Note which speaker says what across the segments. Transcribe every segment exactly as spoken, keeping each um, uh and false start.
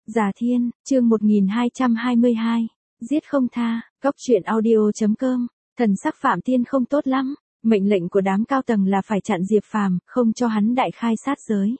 Speaker 1: Già Thiên, chương một nghìn hai trăm hai mươi hai, giết không tha, cốc truyện audio.com, thần sắc Phạm Thiên không tốt lắm, mệnh lệnh của đám cao tầng là phải chặn Diệp Phàm, không cho hắn đại khai sát giới.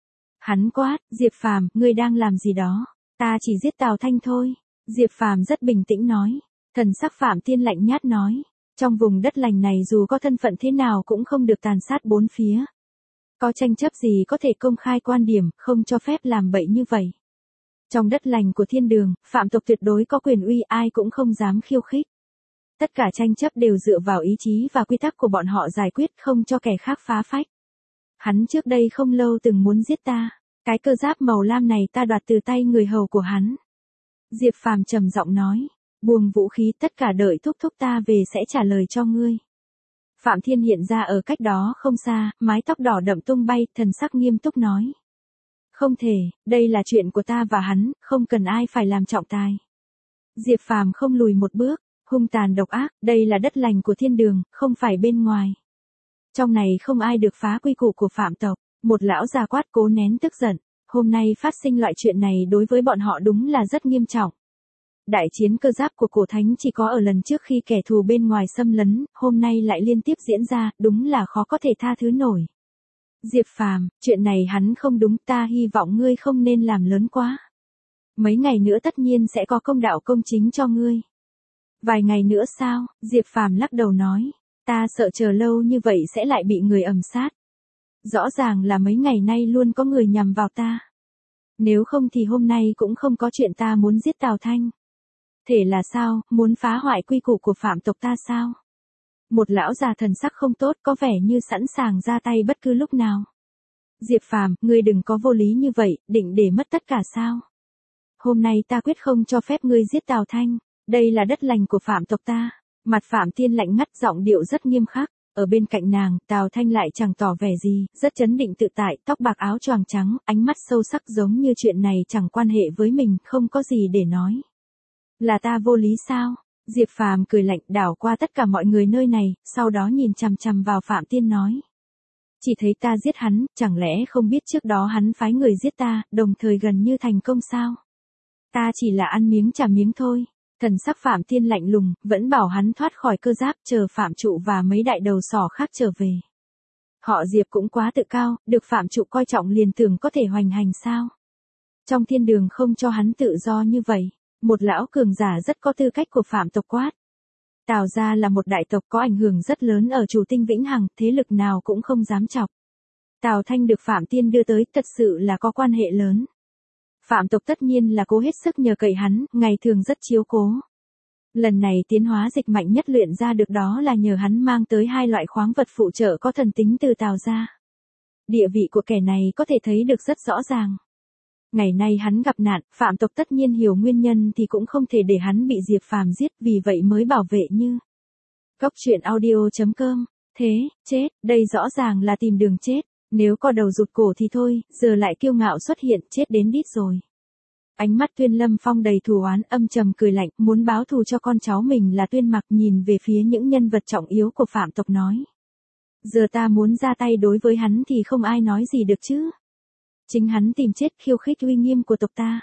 Speaker 1: Hắn quát, Diệp Phàm, ngươi đang làm gì đó, ta chỉ giết Tào Thanh thôi. Diệp Phàm rất bình tĩnh nói, thần sắc Phạm Thiên lạnh nhát nói, trong vùng đất lành này dù có thân phận thế nào cũng không được tàn sát bốn phía. Có tranh chấp gì có thể công khai quan điểm, không cho phép làm bậy như vậy. Trong đất lành của thiên đường, phạm tộc tuyệt đối có quyền uy, ai cũng không dám khiêu khích. Tất cả tranh chấp đều dựa vào ý chí và quy tắc của bọn họ giải quyết, không cho kẻ khác phá phách. Hắn trước đây không lâu từng muốn giết ta, cái cơ giáp màu lam này ta đoạt từ tay người hầu của hắn. Diệp Phàm trầm giọng nói, buông vũ khí, tất cả đợi thúc thúc ta về sẽ trả lời cho ngươi. Phạm Thiên hiện ra ở cách đó không xa, mái tóc đỏ đậm tung bay, thần sắc nghiêm túc nói. Không thể, đây là chuyện của ta và hắn, không cần ai phải làm trọng tài. Diệp Phàm không lùi một bước, hung tàn độc ác, đây là đất lành của thiên đường, không phải bên ngoài. Trong này không ai được phá quy củ của phạm tộc, một lão già quát cố nén tức giận, hôm nay phát sinh loại chuyện này đối với bọn họ đúng là rất nghiêm trọng. Đại chiến cơ giáp của cổ thánh chỉ có ở lần trước khi kẻ thù bên ngoài xâm lấn, hôm nay lại liên tiếp diễn ra, đúng là khó có thể tha thứ nổi. Diệp Phàm, chuyện này hắn không đúng, ta hy vọng ngươi không nên làm lớn quá. Mấy ngày nữa tất nhiên sẽ có công đạo công chính cho ngươi. Vài ngày nữa sao? Diệp Phàm lắc đầu nói, ta sợ chờ lâu như vậy sẽ lại bị người ầm sát. Rõ ràng là mấy ngày nay luôn có người nhằm vào ta. Nếu không thì hôm nay cũng không có chuyện ta muốn giết Tào Thanh. Thể là sao, muốn phá hoại quy củ của phạm tộc ta sao? Một lão già thần sắc không tốt, có vẻ như sẵn sàng ra tay bất cứ lúc nào. Diệp Phàm, ngươi đừng có vô lý như vậy, định để mất tất cả sao? Hôm nay ta quyết không cho phép ngươi giết Tào Thanh, đây là đất lành của phạm tộc ta. Mặt Phạm Thiên lạnh ngắt, giọng điệu rất nghiêm khắc. Ở bên cạnh nàng, Tào Thanh lại chẳng tỏ vẻ gì, rất trấn định tự tại, tóc bạc áo choàng trắng, ánh mắt sâu sắc giống như chuyện này chẳng quan hệ với mình, không có gì để nói. Là ta vô lý sao? Diệp Phàm cười lạnh, đảo qua tất cả mọi người nơi này, sau đó nhìn chằm chằm vào Phạm Thiên nói. Chỉ thấy ta giết hắn, chẳng lẽ không biết trước đó hắn phái người giết ta, đồng thời gần như thành công sao? Ta chỉ là ăn miếng trả miếng thôi. Thần sắc Phạm Thiên lạnh lùng, vẫn bảo hắn thoát khỏi cơ giáp, chờ Phạm Trụ và mấy đại đầu sỏ khác trở về. Họ Diệp cũng quá tự cao, được Phạm Trụ coi trọng liền tưởng có thể hoành hành sao? Trong thiên đường không cho hắn tự do như vậy. Một lão cường giả rất có tư cách của phạm tộc quát. Tào gia là một đại tộc có ảnh hưởng rất lớn ở chủ tinh Vĩnh Hằng, thế lực nào cũng không dám chọc. Tào Thanh được Phạm Thiên đưa tới thật sự là có quan hệ lớn. Phạm tộc tất nhiên là cố hết sức nhờ cậy hắn, ngày thường rất chiếu cố. Lần này tiến hóa dịch mạnh nhất luyện ra được đó là nhờ hắn mang tới hai loại khoáng vật phụ trợ có thần tính từ Tào gia. Địa vị của kẻ này có thể thấy được rất rõ ràng. Ngày nay hắn gặp nạn, phạm tộc tất nhiên hiểu nguyên nhân thì cũng không thể để hắn bị Diệp Phàm giết, vì vậy mới bảo vệ như. Cốc truyện audio.com, thế, chết, đây rõ ràng là tìm đường chết, nếu có đầu rụt cổ thì thôi, giờ lại kiêu ngạo xuất hiện, chết đến đít rồi. Ánh mắt Tuyên Lâm Phong đầy thù oán, âm trầm cười lạnh, muốn báo thù cho con cháu mình là Tuyên Mặc, nhìn về phía những nhân vật trọng yếu của phạm tộc nói. Giờ ta muốn ra tay đối với hắn thì không ai nói gì được chứ. Chính hắn tìm chết, khiêu khích uy nghiêm của tộc ta.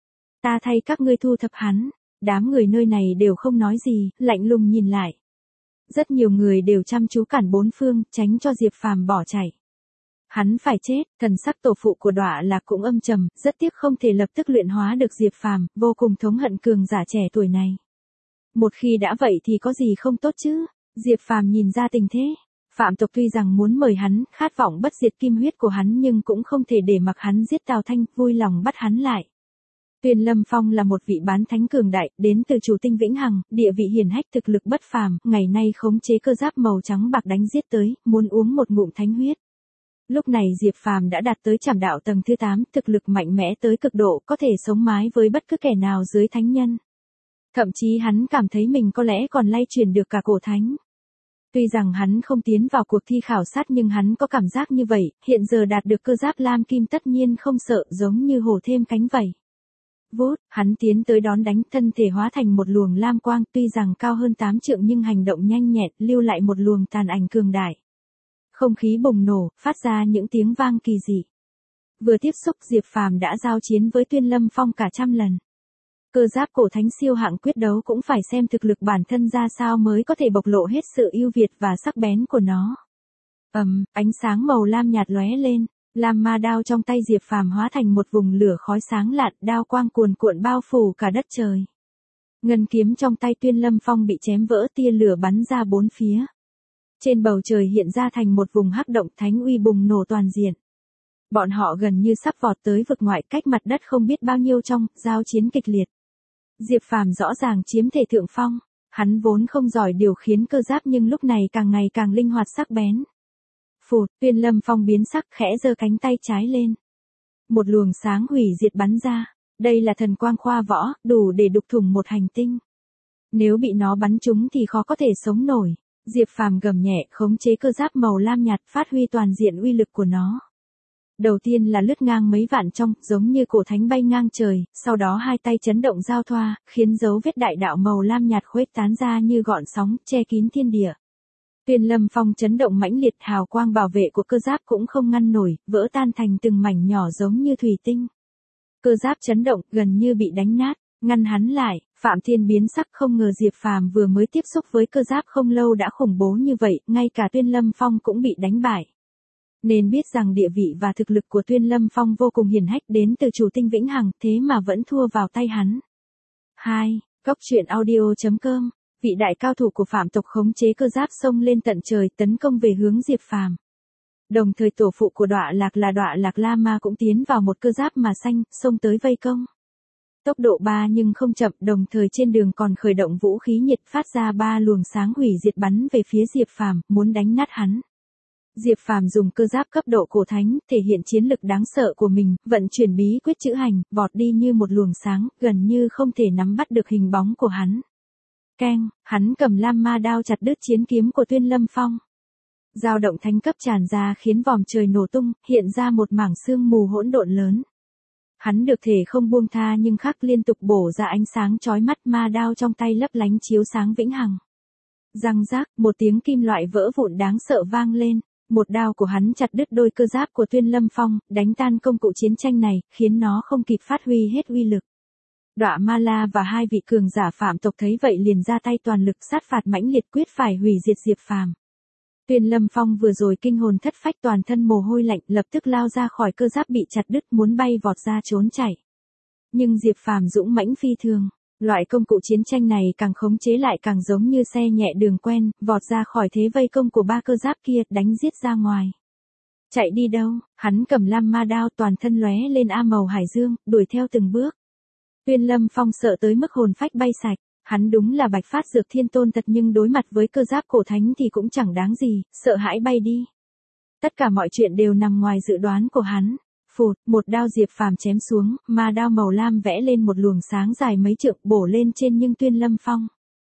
Speaker 1: Ta thay các ngươi thu thập hắn. Đám người nơi này đều không nói gì, lạnh lùng nhìn lại. Rất nhiều người đều chăm chú cản bốn phương, tránh cho Diệp Phàm bỏ chạy. Hắn phải chết, thần sắc tổ phụ của Đọa Lạc cũng âm trầm, rất tiếc không thể lập tức luyện hóa được Diệp Phàm, vô cùng thống hận cường giả trẻ tuổi này. Một khi đã vậy thì có gì không tốt chứ? Diệp Phàm nhìn ra tình thế. Phạm tộc tuy rằng muốn mời hắn, khát vọng bất diệt kim huyết của hắn nhưng cũng không thể để mặc hắn giết Tào Thanh, vui lòng bắt hắn lại. Tuyên Lâm Phong là một vị bán thánh cường đại, đến từ chủ tinh Vĩnh Hằng, địa vị hiển hách, thực lực bất phàm, ngày nay khống chế cơ giáp màu trắng bạc đánh giết tới, muốn uống một ngụm thánh huyết. Lúc này Diệp Phàm đã đạt tới trảm đạo tầng thứ tám, thực lực mạnh mẽ tới cực độ, có thể sống mái với bất cứ kẻ nào dưới thánh nhân. Thậm chí hắn cảm thấy mình có lẽ còn lay truyền được cả cổ thánh. Tuy rằng hắn không tiến vào cuộc thi khảo sát nhưng hắn có cảm giác như vậy, hiện giờ đạt được cơ giáp lam kim tất nhiên không sợ, giống như hổ thêm cánh vậy. Vút, hắn tiến tới đón đánh, thân thể hóa thành một luồng lam quang, tuy rằng cao hơn tám trượng nhưng hành động nhanh nhẹn, lưu lại một luồng tàn ảnh cường đại. Không khí bùng nổ, phát ra những tiếng vang kỳ dị. vừa tiếp xúc Diệp Phàm đã giao chiến với Tuyên Lâm Phong cả trăm lần. Cơ giáp cổ thánh siêu hạng quyết đấu cũng phải xem thực lực bản thân ra sao mới có thể bộc lộ hết sự ưu việt và sắc bén của nó. Ầm, ánh sáng màu lam nhạt lóe lên, lam ma đao trong tay Diệp Phàm hóa thành một vùng lửa khói sáng lạn, đao quang cuồn cuộn bao phủ cả đất trời. Ngân kiếm trong tay Tuyên Lâm Phong bị chém vỡ, tia lửa bắn ra bốn phía. Trên bầu trời hiện ra thành một vùng hắc động, thánh uy bùng nổ toàn diện. Bọn họ gần như sắp vọt tới vực ngoại, cách mặt đất không biết bao nhiêu trong, giao chiến kịch liệt. Diệp Phàm rõ ràng chiếm thể thượng phong, hắn vốn không giỏi điều khiển cơ giáp nhưng lúc này càng ngày càng linh hoạt sắc bén. Phụt, Tuyên Lâm Phong biến sắc, khẽ giơ cánh tay trái lên. Một luồng sáng hủy diệt bắn ra, đây là thần quang khoa võ, đủ để đục thủng một hành tinh. Nếu bị nó bắn trúng thì khó có thể sống nổi. Diệp Phàm gầm nhẹ, khống chế cơ giáp màu lam nhạt, phát huy toàn diện uy lực của nó. Đầu tiên là lướt ngang mấy vạn trong, giống như cổ thánh bay ngang trời, sau đó hai tay chấn động giao thoa, khiến dấu vết đại đạo màu lam nhạt khuếch tán ra như gọn sóng, che kín thiên địa. Tuyên Lâm Phong chấn động mãnh liệt, hào quang bảo vệ của cơ giáp cũng không ngăn nổi, vỡ tan thành từng mảnh nhỏ giống như thủy tinh. Cơ giáp chấn động, gần như bị đánh nát, ngăn hắn lại. Phạm Thiên biến sắc, không ngờ Diệp Phàm vừa mới tiếp xúc với cơ giáp không lâu đã khủng bố như vậy, ngay cả Tuyên Lâm Phong cũng bị đánh bại. Nên biết rằng địa vị và thực lực của Tuyên Lâm Phong vô cùng hiển hách, đến từ chủ tinh vĩnh hằng, thế mà vẫn thua vào tay hắn. hai. Góc truyện audio chấm com. Vị đại cao thủ của Phạm tộc khống chế cơ giáp xông lên tận trời, tấn công về hướng Diệp Phàm. Đồng thời tổ phụ của Đọa Lạc là Đọa Lạc La Ma cũng tiến vào một cơ giáp mà xanh, xông tới vây công. Tốc độ ba nhưng không chậm, đồng thời trên đường còn khởi động vũ khí nhiệt, phát ra ba luồng sáng hủy diệt bắn về phía Diệp Phàm, muốn đánh nát hắn. Diệp Phàm dùng cơ giáp cấp độ cổ thánh, thể hiện chiến lực đáng sợ của mình, vận chuyển bí quyết chữ hành, vọt đi như một luồng sáng, gần như không thể nắm bắt được hình bóng của hắn. Keng, hắn cầm lam ma đao chặt đứt chiến kiếm của Tuyên Lâm Phong. Dao động thánh cấp tràn ra khiến vòm trời nổ tung, hiện ra một mảng sương mù hỗn độn lớn. Hắn được thể không buông tha nhưng khắc liên tục bổ ra ánh sáng chói mắt, ma đao trong tay lấp lánh chiếu sáng vĩnh hằng. Răng rác, một tiếng kim loại vỡ vụn đáng sợ vang lên, một đao của hắn chặt đứt đôi cơ giáp của Tuyên Lâm Phong, đánh tan công cụ chiến tranh này, khiến nó không kịp phát huy hết uy lực. Đọa Ma La và hai vị cường giả Phạm tộc thấy vậy liền ra tay toàn lực sát phạt mãnh liệt, quyết phải hủy diệt Diệp Phàm. Tuyên Lâm Phong vừa rồi kinh hồn thất phách, toàn thân mồ hôi lạnh, lập tức lao ra khỏi cơ giáp bị chặt đứt, muốn bay vọt ra trốn chạy. Nhưng Diệp Phàm dũng mãnh phi thường, loại công cụ chiến tranh này càng khống chế lại càng giống như xe nhẹ đường quen, vọt ra khỏi thế vây công của ba cơ giáp kia, đánh giết ra ngoài. Chạy đi đâu? Hắn cầm lam ma đao, toàn thân lóe lên a màu hải dương, đuổi theo từng bước. Tuyên Lâm Phong sợ tới mức hồn phách bay sạch. Hắn đúng là bạch phát dược thiên tôn thật, nhưng đối mặt với cơ giáp cổ thánh thì cũng chẳng đáng gì, sợ hãi bay đi. Tất cả mọi chuyện đều nằm ngoài dự đoán của hắn. Phụt, một đao Diệp Phàm chém xuống, mà đao màu lam vẽ lên một luồng sáng dài mấy trượng, bổ lên trên nhưng Tuyên Lâm Phong.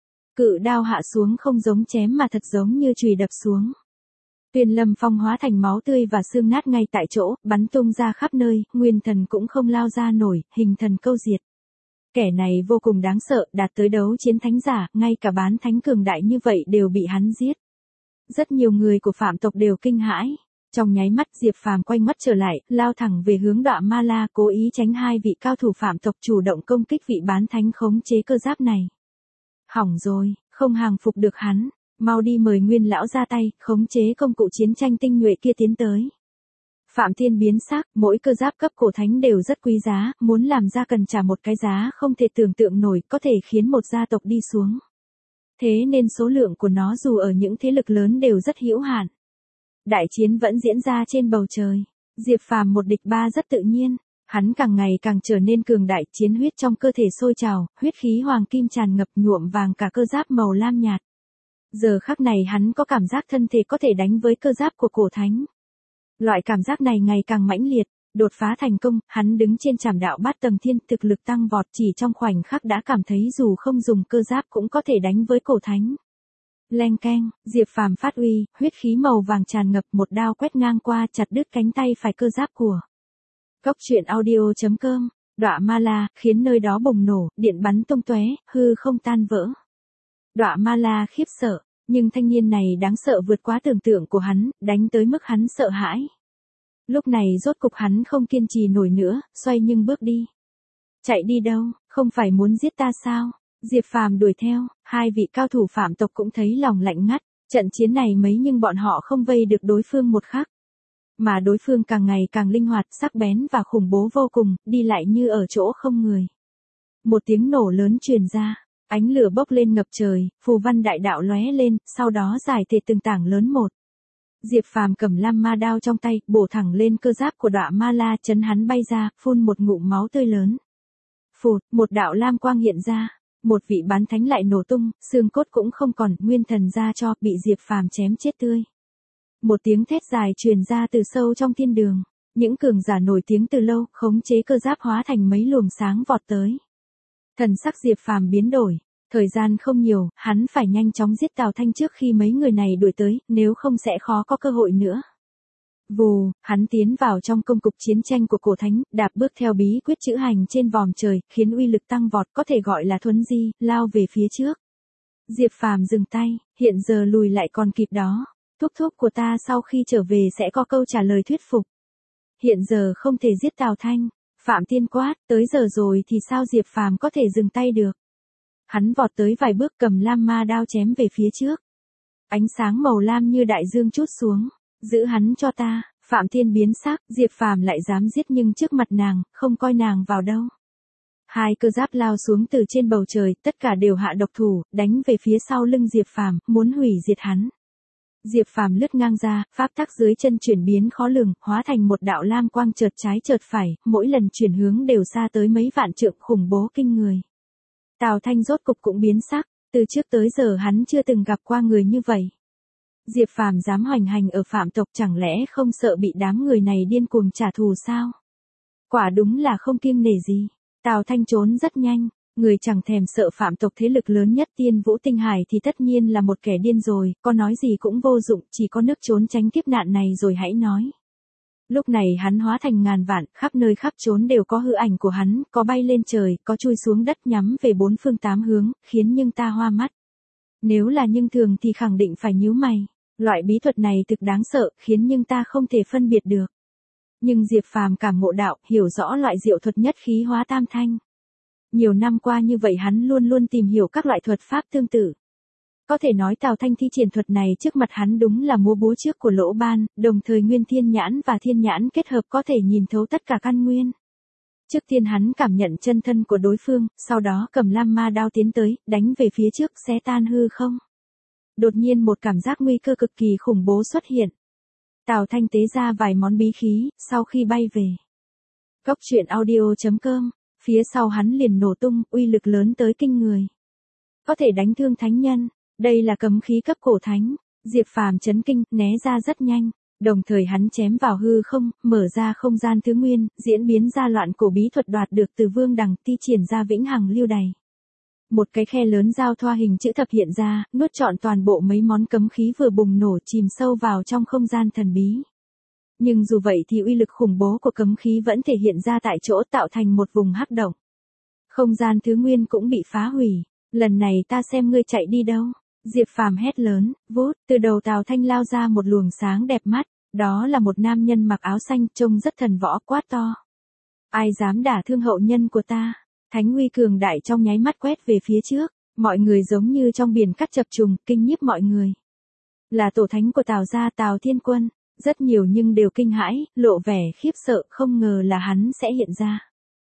Speaker 1: Cự đao hạ xuống không giống chém mà thật giống như chùy đập xuống. Tuyên Lâm Phong hóa thành máu tươi và xương nát ngay tại chỗ, bắn tung ra khắp nơi, nguyên thần cũng không lao ra nổi, hình thần câu diệt. Kẻ này vô cùng đáng sợ, đạt tới đấu chiến thánh giả, ngay cả bán thánh cường đại như vậy đều bị hắn giết. Rất nhiều người của Phạm tộc đều kinh hãi. Trong nháy mắt Diệp Phàm quay mắt trở lại, lao thẳng về hướng Đọa Ma La, cố ý tránh hai vị cao thủ Phạm tộc chủ động công kích vị bán thánh khống chế cơ giáp này. Hỏng rồi, không hàng phục được hắn, mau đi mời Nguyên lão ra tay, khống chế công cụ chiến tranh tinh nhuệ kia tiến tới. Phạm Thiên biến sắc, mỗi cơ giáp cấp cổ thánh đều rất quý giá, muốn làm ra cần trả một cái giá không thể tưởng tượng nổi, có thể khiến một gia tộc đi xuống. Thế nên số lượng của nó dù ở những thế lực lớn đều rất hữu hạn. Đại chiến vẫn diễn ra trên bầu trời. Diệp Phàm một địch ba rất tự nhiên. Hắn càng ngày càng trở nên cường đại, chiến huyết trong cơ thể sôi trào, huyết khí hoàng kim tràn ngập, nhuộm vàng cả cơ giáp màu lam nhạt. Giờ khắc này hắn có cảm giác thân thể có thể đánh với cơ giáp của cổ thánh. Loại cảm giác này ngày càng mãnh liệt, đột phá thành công, hắn đứng trên trảm đạo bát tầng thiên, thực lực tăng vọt, chỉ trong khoảnh khắc đã cảm thấy dù không dùng cơ giáp cũng có thể đánh với cổ thánh. Leng keng, Diệp Phàm phát uy, huyết khí màu vàng tràn ngập, một đao quét ngang qua, chặt đứt cánh tay phải cơ giáp của. Góc truyện audio chấm com. Đọa Ma La, khiến nơi đó bùng nổ, điện bắn tung tóe, hư không tan vỡ. Đọa Ma La khiếp sợ, nhưng thanh niên này đáng sợ vượt quá tưởng tượng của hắn, đánh tới mức hắn sợ hãi. Lúc này rốt cục hắn không kiên trì nổi nữa, xoay nhưng bước đi. Chạy đi đâu, không phải muốn giết ta sao? Diệp Phàm đuổi theo, hai vị cao thủ phạm tộc cũng thấy lòng lạnh ngắt, trận chiến này mấy nhưng bọn họ không vây được đối phương một khắc. Mà đối phương càng ngày càng linh hoạt, sắc bén và khủng bố vô cùng, đi lại như ở chỗ không người. Một tiếng nổ lớn truyền ra, ánh lửa bốc lên ngập trời, phù văn đại đạo lóe lên, sau đó giải thể từng tảng lớn một. Diệp Phàm cầm lam ma đao trong tay, bổ thẳng lên cơ giáp của Đọa Ma La, chấn hắn bay ra, phun một ngụm máu tươi lớn. Phụt, một đạo lam quang hiện ra, một vị bán thánh lại nổ tung, xương cốt cũng không còn, nguyên thần ra cho, bị Diệp Phàm chém chết tươi. Một tiếng thét dài truyền ra từ sâu trong thiên đường, những cường giả nổi tiếng từ lâu, khống chế cơ giáp hóa thành mấy luồng sáng vọt tới. Thần sắc Diệp Phàm biến đổi, thời gian không nhiều, hắn phải nhanh chóng giết Tào Thanh trước khi mấy người này đuổi tới, nếu không sẽ khó có cơ hội nữa. Vù, hắn tiến vào trong công cục chiến tranh của cổ thánh, đạp bước theo bí quyết chữ hành trên vòm trời, khiến uy lực tăng vọt, có thể gọi là thuấn di, lao về phía trước. Diệp Phàm dừng tay, hiện giờ lùi lại còn kịp đó. Thúc thúc của ta sau khi trở về sẽ có câu trả lời thuyết phục. Hiện giờ không thể giết Tào Thanh. Phạm Tiên quát, tới giờ rồi thì sao Diệp Phàm có thể dừng tay được. Hắn vọt tới vài bước, cầm lam ma đao chém về phía trước. Ánh sáng màu lam như đại dương trút xuống. Giữ hắn cho ta. Phạm Tiên biến sắc, Diệp Phàm lại dám giết nhưng trước mặt nàng, không coi nàng vào đâu. Hai cơ giáp lao xuống từ trên bầu trời, tất cả đều hạ độc thủ, đánh về phía sau lưng Diệp Phàm, muốn hủy diệt hắn. Diệp Phàm lướt ngang ra, pháp tắc dưới chân chuyển biến khó lường, hóa thành một đạo lam quang chợt trái chợt phải, mỗi lần chuyển hướng đều xa tới mấy vạn trượng, khủng bố kinh người. Tào Thanh rốt cục cũng biến sắc, từ trước tới giờ hắn chưa từng gặp qua người như vậy. Diệp Phàm dám hoành hành ở phạm tộc, chẳng lẽ không sợ bị đám người này điên cuồng trả thù sao? Quả đúng là không kiêng nể gì. Tào Thanh trốn rất nhanh. Người chẳng thèm sợ phạm tộc thế lực lớn nhất Tiên Vũ Tinh Hải thì tất nhiên là một kẻ điên rồi, có nói gì cũng vô dụng, chỉ có nước trốn tránh kiếp nạn này rồi hãy nói. Lúc này hắn hóa thành ngàn vạn, khắp nơi khắp trốn đều có hư ảnh của hắn, có bay lên trời, có chui xuống đất nhắm về bốn phương tám hướng, khiến nhưng ta hoa mắt. Nếu là nhưng thường thì khẳng định phải nhíu mày, loại bí thuật này thực đáng sợ, khiến nhưng ta không thể phân biệt được. Nhưng Diệp Phàm cảm ngộ đạo, hiểu rõ loại diệu thuật nhất khí hóa tam thanh. Nhiều năm qua như vậy hắn luôn luôn tìm hiểu các loại thuật pháp tương tự. Có thể nói Tào Thanh thi triển thuật này trước mặt hắn đúng là múa búa trước của lỗ ban, đồng thời nguyên thiên nhãn và thiên nhãn kết hợp có thể nhìn thấu tất cả căn nguyên. Trước tiên hắn cảm nhận chân thân của đối phương, sau đó cầm lam ma đao tiến tới, đánh về phía trước xé tan hư không. Đột nhiên một cảm giác nguy cơ cực kỳ khủng bố xuất hiện. Tào Thanh tế ra vài món bí khí, sau khi bay về. Góc truyện audio chấm com. Phía sau hắn liền nổ tung, uy lực lớn tới kinh người. Có thể đánh thương thánh nhân, đây là cấm khí cấp cổ thánh. Diệp Phàm chấn kinh, né ra rất nhanh, đồng thời hắn chém vào hư không, mở ra không gian thứ nguyên, diễn biến ra loạn cổ bí thuật đoạt được từ Vương Đằng, ti triển ra vĩnh hằng lưu đày. Một cái khe lớn giao thoa hình chữ thập hiện ra, nuốt trọn toàn bộ mấy món cấm khí vừa bùng nổ, chìm sâu vào trong không gian thần bí. Nhưng dù vậy thì uy lực khủng bố của cấm khí vẫn thể hiện ra tại chỗ, tạo thành một vùng hắc động. Không gian thứ nguyên cũng bị phá hủy. Lần này ta xem ngươi chạy đi đâu. Diệp Phàm hét lớn, vút, từ đầu Tào Thanh lao ra một luồng sáng đẹp mắt. Đó là một nam nhân mặc áo xanh, trông rất thần võ, quát to. Ai dám đả thương hậu nhân của ta? Thánh uy cường đại trong nháy mắt quét về phía trước. Mọi người giống như trong biển cắt chập trùng, kinh nhiếp mọi người. Là tổ thánh của Tào gia, Tào Thiên Quân. Rất nhiều nhưng đều kinh hãi, lộ vẻ khiếp sợ, không ngờ là hắn sẽ hiện ra.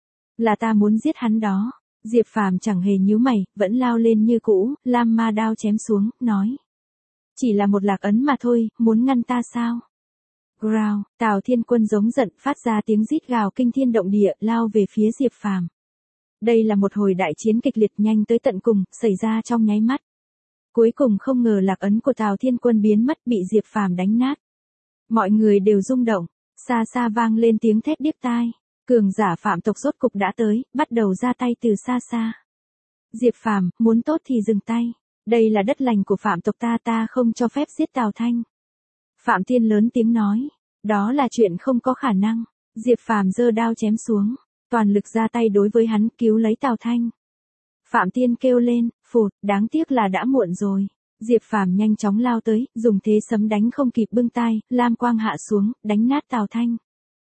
Speaker 1: Là ta muốn giết hắn đó. Diệp Phàm chẳng hề nhíu mày, vẫn lao lên như cũ, lam ma đao chém xuống, nói. Chỉ là một lạc ấn mà thôi, muốn ngăn ta sao? Growl, Tào Thiên Quân giống giận, phát ra tiếng rít gào kinh thiên động địa, lao về phía Diệp Phàm. Đây là một hồi đại chiến kịch liệt nhanh tới tận cùng, xảy ra trong nháy mắt. Cuối cùng không ngờ lạc ấn của Tào Thiên Quân biến mất, bị Diệp Phàm đánh nát. Mọi người đều rung động, xa xa vang lên tiếng thét điếc tai. Cường giả phạm tộc rốt cục đã tới, bắt đầu ra tay từ xa xa. Diệp Phàm, muốn tốt thì dừng tay. Đây là đất lành của phạm tộc ta, ta không cho phép giết Tào Thanh. Phạm Thiên lớn tiếng nói, đó là chuyện không có khả năng. Diệp Phàm giơ đao chém xuống, toàn lực ra tay đối với hắn, cứu lấy Tào Thanh. Phạm Thiên kêu lên, phụt, đáng tiếc là đã muộn rồi. Diệp Phàm nhanh chóng lao tới, dùng thế sấm đánh không kịp bưng tay, lam quang hạ xuống, đánh nát Tào Thanh.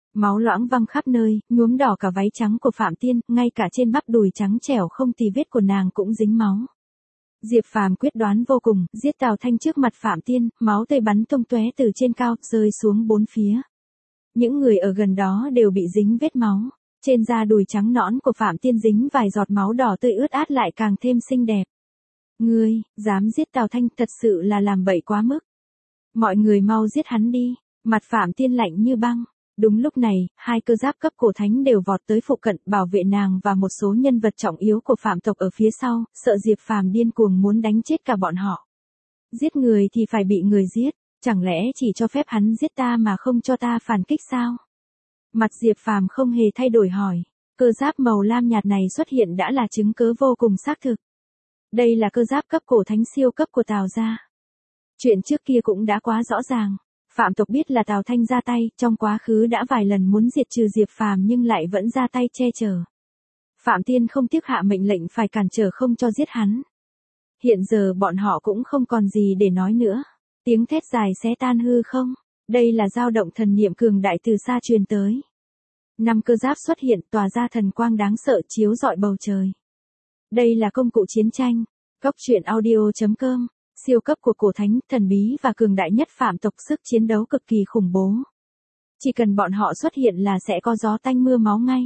Speaker 1: Máu loãng văng khắp nơi, nhuốm đỏ cả váy trắng của Phạm Tiên, ngay cả trên bắp đùi trắng trẻo không tì vết của nàng cũng dính máu. Diệp Phàm quyết đoán vô cùng, giết Tào Thanh trước mặt Phạm Tiên, máu tươi bắn tung tóe từ trên cao, rơi xuống bốn phía. Những người ở gần đó đều bị dính vết máu. Trên da đùi trắng nõn của Phạm Tiên dính vài giọt máu đỏ tươi ướt át lại càng thêm xinh đẹp. Ngươi, dám giết Tào Thanh thật sự là làm bậy quá mức. Mọi người mau giết hắn đi, mặt Phạm Tiên lạnh như băng. Đúng lúc này, hai cơ giáp cấp cổ thánh đều vọt tới phụ cận bảo vệ nàng và một số nhân vật trọng yếu của Phạm tộc ở phía sau, sợ Diệp Phàm điên cuồng muốn đánh chết cả bọn họ. Giết người thì phải bị người giết, chẳng lẽ chỉ cho phép hắn giết ta mà không cho ta phản kích sao? Mặt Diệp Phàm không hề thay đổi hỏi, cơ giáp màu lam nhạt này xuất hiện đã là chứng cớ vô cùng xác thực. Đây là cơ giáp cấp cổ thánh siêu cấp của Tào gia. Chuyện trước kia cũng đã quá rõ ràng. Phạm tộc biết là Tào Thanh ra tay, trong quá khứ đã vài lần muốn diệt trừ Diệp Phàm nhưng lại vẫn ra tay che chở. Phạm Tiên không tiếc hạ mệnh lệnh phải cản trở không cho giết hắn. Hiện giờ bọn họ cũng không còn gì để nói nữa. Tiếng thét dài xé tan hư không. Đây là dao động thần niệm cường đại từ xa truyền tới. Năm cơ giáp xuất hiện tỏa ra thần quang đáng sợ chiếu rọi bầu trời. Đây là công cụ chiến tranh. Cốc truyện audio chấm com. Siêu cấp của cổ thánh, thần bí và cường đại nhất Phạm tộc, sức chiến đấu cực kỳ khủng bố. Chỉ cần bọn họ xuất hiện là sẽ có gió tanh mưa máu ngay.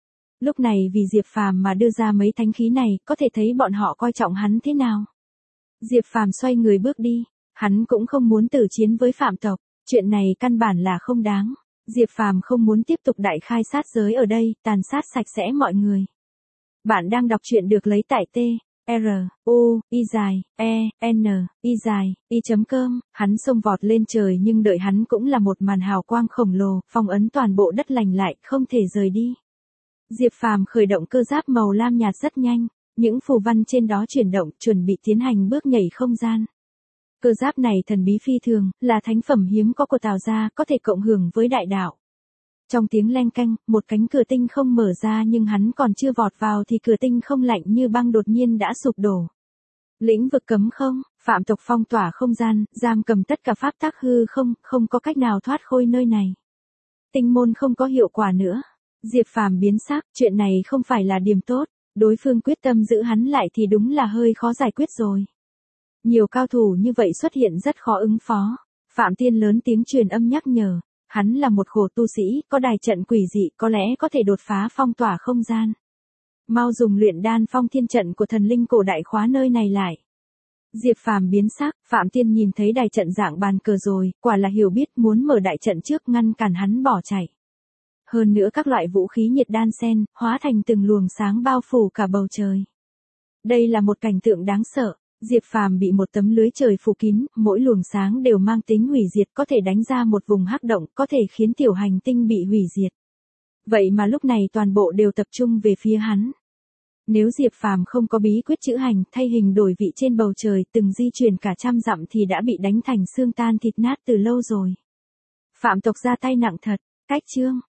Speaker 1: Lúc này vì Diệp Phàm mà đưa ra mấy thánh khí này, có thể thấy bọn họ coi trọng hắn thế nào. Diệp Phàm xoay người bước đi, hắn cũng không muốn tử chiến với Phạm tộc, chuyện này căn bản là không đáng. Diệp Phàm không muốn tiếp tục đại khai sát giới ở đây, tàn sát sạch sẽ mọi người. Bạn đang đọc truyện được lấy tại T. R, U, Y dài, E, N, Y dài, Y chấm com, hắn xông vọt lên trời nhưng đợi hắn cũng là một màn hào quang khổng lồ, phong ấn toàn bộ đất lành lại, không thể rời đi. Diệp Phàm khởi động cơ giáp màu lam nhạt rất nhanh, những phù văn trên đó chuyển động, chuẩn bị tiến hành bước nhảy không gian. Cơ giáp này thần bí phi thường, là thánh phẩm hiếm có của Tào gia, có thể cộng hưởng với đại đạo. Trong tiếng leng canh, một cánh cửa tinh không mở ra nhưng hắn còn chưa vọt vào thì cửa tinh không lạnh như băng đột nhiên đã sụp đổ. Lĩnh vực cấm không, Phạm tộc phong tỏa không gian, giam cầm tất cả pháp tắc hư không, không có cách nào thoát khôi nơi này. Tinh môn không có hiệu quả nữa. Diệp Phàm biến sắc, chuyện này không phải là điểm tốt, đối phương quyết tâm giữ hắn lại thì đúng là hơi khó giải quyết rồi. Nhiều cao thủ như vậy xuất hiện rất khó ứng phó. Phạm Tiên lớn tiếng truyền âm nhắc nhở. Hắn là một khổ tu sĩ, có đài trận quỷ dị, có lẽ có thể đột phá phong tỏa không gian. Mau dùng luyện đan phong thiên trận của thần linh cổ đại khóa nơi này lại. Diệp Phàm biến sắc, Phạm Tiên nhìn thấy đài trận dạng bàn cờ rồi, quả là hiểu biết muốn mở đại trận trước ngăn cản hắn bỏ chạy. Hơn nữa các loại vũ khí nhiệt đan xen, hóa thành từng luồng sáng bao phủ cả bầu trời. Đây là một cảnh tượng đáng sợ. Diệp Phàm bị một tấm lưới trời phủ kín, mỗi luồng sáng đều mang tính hủy diệt, có thể đánh ra một vùng hắc động, có thể khiến tiểu hành tinh bị hủy diệt. Vậy mà lúc này toàn bộ đều tập trung về phía hắn. Nếu Diệp Phàm không có bí quyết chữ hành, thay hình đổi vị trên bầu trời, từng di chuyển cả trăm dặm thì đã bị đánh thành xương tan thịt nát từ lâu rồi. Phạm tộc ra tay nặng thật, cách chương.